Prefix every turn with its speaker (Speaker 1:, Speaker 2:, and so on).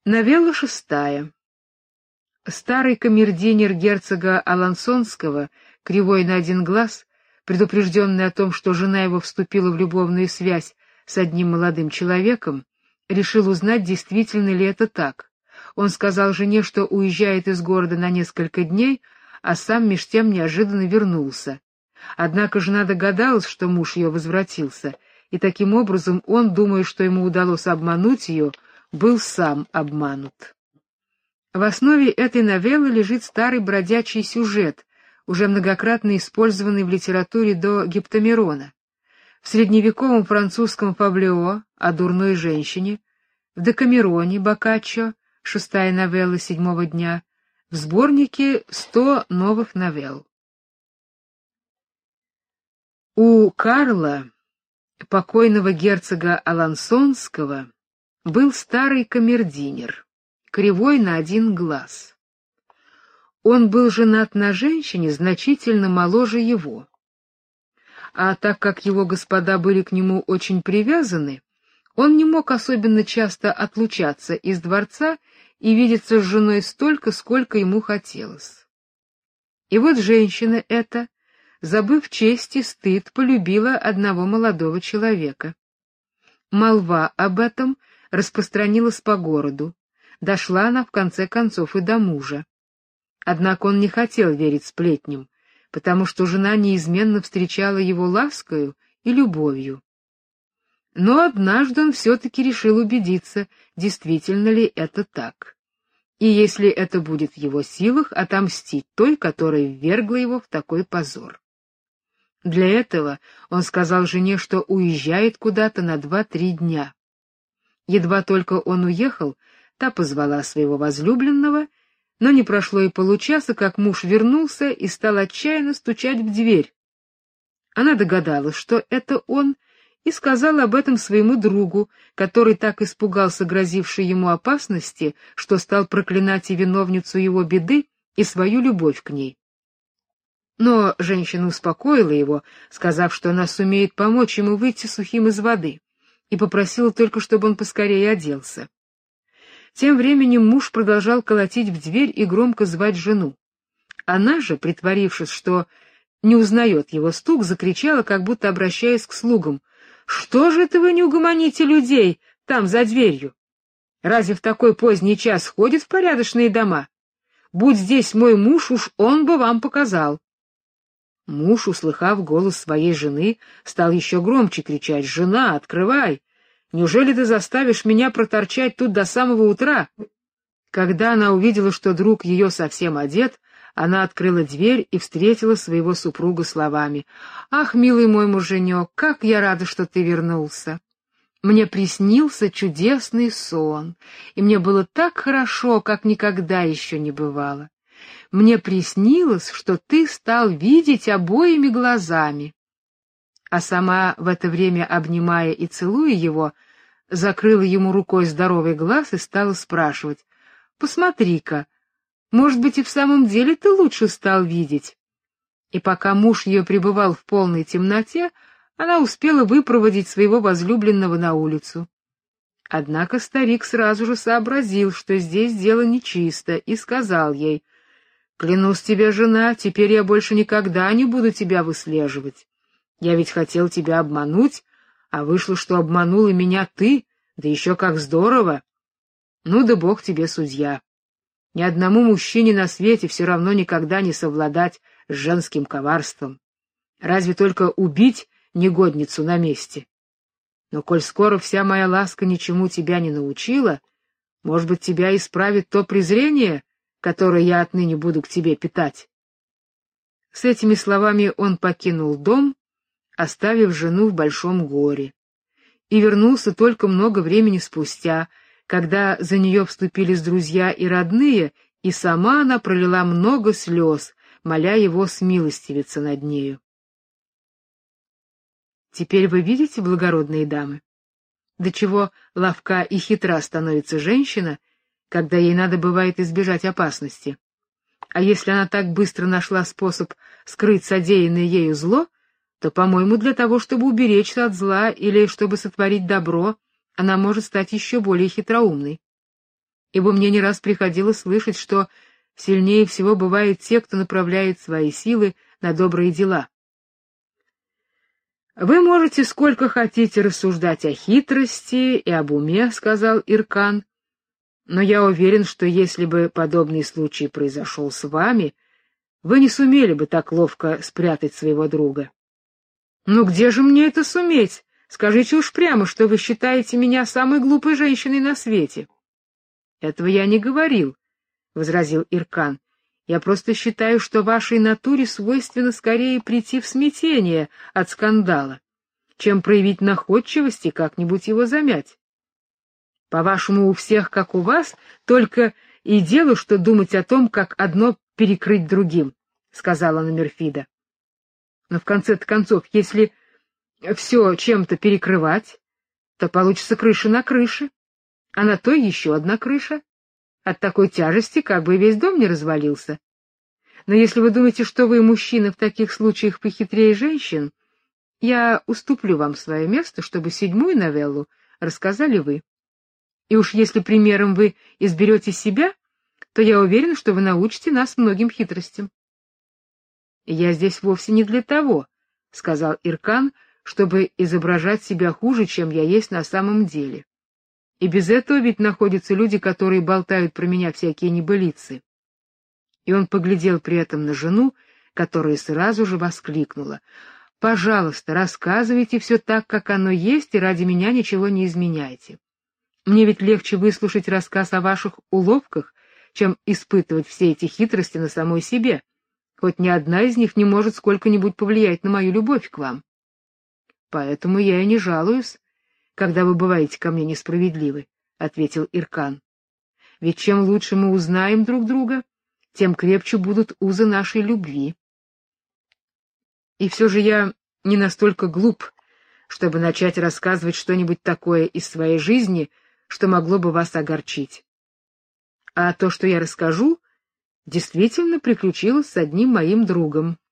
Speaker 1: Новелла 6. Старый камердинер герцога Алансонского, кривой на один глаз, предупрежденный о том, что жена его вступила в любовную связь с одним молодым человеком, решил узнать, действительно ли это так. Он сказал жене, что уезжает из города на несколько дней, а сам меж тем неожиданно вернулся. Однако жена догадалась, что муж ее возвратился, и таким образом он, думая, что ему удалось обмануть ее, был сам обманут. В основе этой новеллы лежит старый бродячий сюжет, уже многократно использованный в литературе до Гиптомирона. В средневековом французском фаблео о дурной женщине, в Декамероне Боккаччо, 6-я новелла 7-го дня, в сборнике 100 новых новелл. У Карла, покойного герцога Алансонского, был старый камердинер, кривой на один глаз. Он был женат на женщине значительно моложе его. А так как его господа были к нему очень привязаны, он не мог особенно часто отлучаться из дворца и видеться с женой столько, сколько ему хотелось. И вот женщина эта, забыв честь и стыд, полюбила одного молодого человека. Молва об этом распространилась по городу, дошла она в конце концов и до мужа. Однако он не хотел верить сплетням, потому что жена неизменно встречала его ласкою и любовью. Но однажды он все-таки решил убедиться, действительно ли это так, и если это будет в его силах, отомстить той, которая ввергла его в такой позор. Для этого он сказал жене, что уезжает куда-то на 2-3 дня. Едва только он уехал, та позвала своего возлюбленного, но не прошло и получаса, как муж вернулся и стал отчаянно стучать в дверь. Она догадалась, что это он, и сказала об этом своему другу, который так испугался грозившей ему опасности, что стал проклинать и виновницу его беды, и свою любовь к ней. Но женщина успокоила его, сказав, что она сумеет помочь ему выйти сухим из воды, и попросила только, чтобы он поскорее оделся. Тем временем муж продолжал колотить в дверь и громко звать жену. Она же, притворившись, что не узнает его стук, закричала, как будто обращаясь к слугам: «Что же это вы не угомоните людей там за дверью? Разве в такой поздний час ходят в порядочные дома? Будь здесь мой муж, уж он бы вам показал». Муж, услыхав голос своей жены, стал еще громче кричать: «Жена, открывай! Неужели ты заставишь меня проторчать тут до самого утра?» Когда она увидела, что друг ее совсем одет, она открыла дверь и встретила своего супруга словами: «Ах, милый мой муженек, как я рада, что ты вернулся! Мне приснился чудесный сон, и мне было так хорошо, как никогда еще не бывало. Мне приснилось, что ты стал видеть обоими глазами». А сама в это время, обнимая и целуя его, закрыла ему рукой здоровый глаз и стала спрашивать: «Посмотри-ка, может быть, и в самом деле ты лучше стал видеть?» И пока муж ее пребывал в полной темноте, она успела выпроводить своего возлюбленного на улицу. Однако старик сразу же сообразил, что здесь дело нечисто, и сказал ей: «Клянусь тебе, жена, теперь я больше никогда не буду тебя выслеживать. Я ведь хотел тебя обмануть, а вышло, что обманула меня ты, да еще как здорово. Ну да бог тебе судья. Ни одному мужчине на свете все равно никогда не совладать с женским коварством. Разве только убить негодницу на месте. Но коль скоро вся моя ласка ничему тебя не научила, может быть, тебя исправит то презрение, которое я отныне буду к тебе питать». С этими словами он покинул дом, оставив жену в большом горе, и вернулся только много времени спустя, когда за нее вступились друзья и родные, и сама она пролила много слез, моля его смилостивиться над нею. Теперь вы видите, благородные дамы, до чего ловка и хитра становится женщина, когда ей надо бывает избежать опасности. А если она так быстро нашла способ скрыть содеянное ею зло, то, по-моему, для того, чтобы уберечься от зла или чтобы сотворить добро, она может стать еще более хитроумной. ибо мне не раз приходилось слышать, что сильнее всего бывают те, кто направляет свои силы на добрые дела. «Вы можете сколько хотите рассуждать о хитрости и об уме», — сказал Иркан, «но я уверен, что если бы подобный случай произошел с вами, вы не сумели бы так ловко спрятать своего друга». «Ну где же мне это суметь? Скажите уж прямо, что вы считаете меня самой глупой женщиной на свете». «Этого я не говорил», — возразил Иркан. «Я просто считаю, что вашей натуре свойственно скорее прийти в смятение от скандала, чем проявить находчивость и как-нибудь его замять. По-вашему, у всех, как у вас, только и дело, что думать о том, как одно перекрыть другим», — сказала Номерфида. «Но в конце-то концов, если все чем-то перекрывать, то получится крыша на крыше, а на той еще одна крыша. От такой тяжести как бы весь дом не развалился. Но если вы думаете, что вы, мужчина, в таких случаях похитрее женщин, я уступлю вам свое место, чтобы 7-ю новеллу рассказали вы. И уж если примером вы изберете себя, то я уверен, что вы научите нас многим хитростям». «Я здесь вовсе не для того», — сказал Иркан, «чтобы изображать себя хуже, чем я есть на самом деле. И без этого ведь находятся люди, которые болтают про меня всякие небылицы». И он поглядел при этом на жену, которая сразу же воскликнула: «Пожалуйста, рассказывайте все так, как оно есть, и ради меня ничего не изменяйте. Мне ведь легче выслушать рассказ о ваших уловках, чем испытывать все эти хитрости на самой себе, хоть ни одна из них не может сколько-нибудь повлиять на мою любовь к вам. Поэтому я и не жалуюсь, когда вы бываете ко мне несправедливы», — ответил Иркан. «Ведь чем лучше мы узнаем друг друга, тем крепче будут узы нашей любви. И все же я не настолько глуп, чтобы начать рассказывать что-нибудь такое из своей жизни, что могло бы вас огорчить. А то, что я расскажу, действительно приключилось с одним моим другом,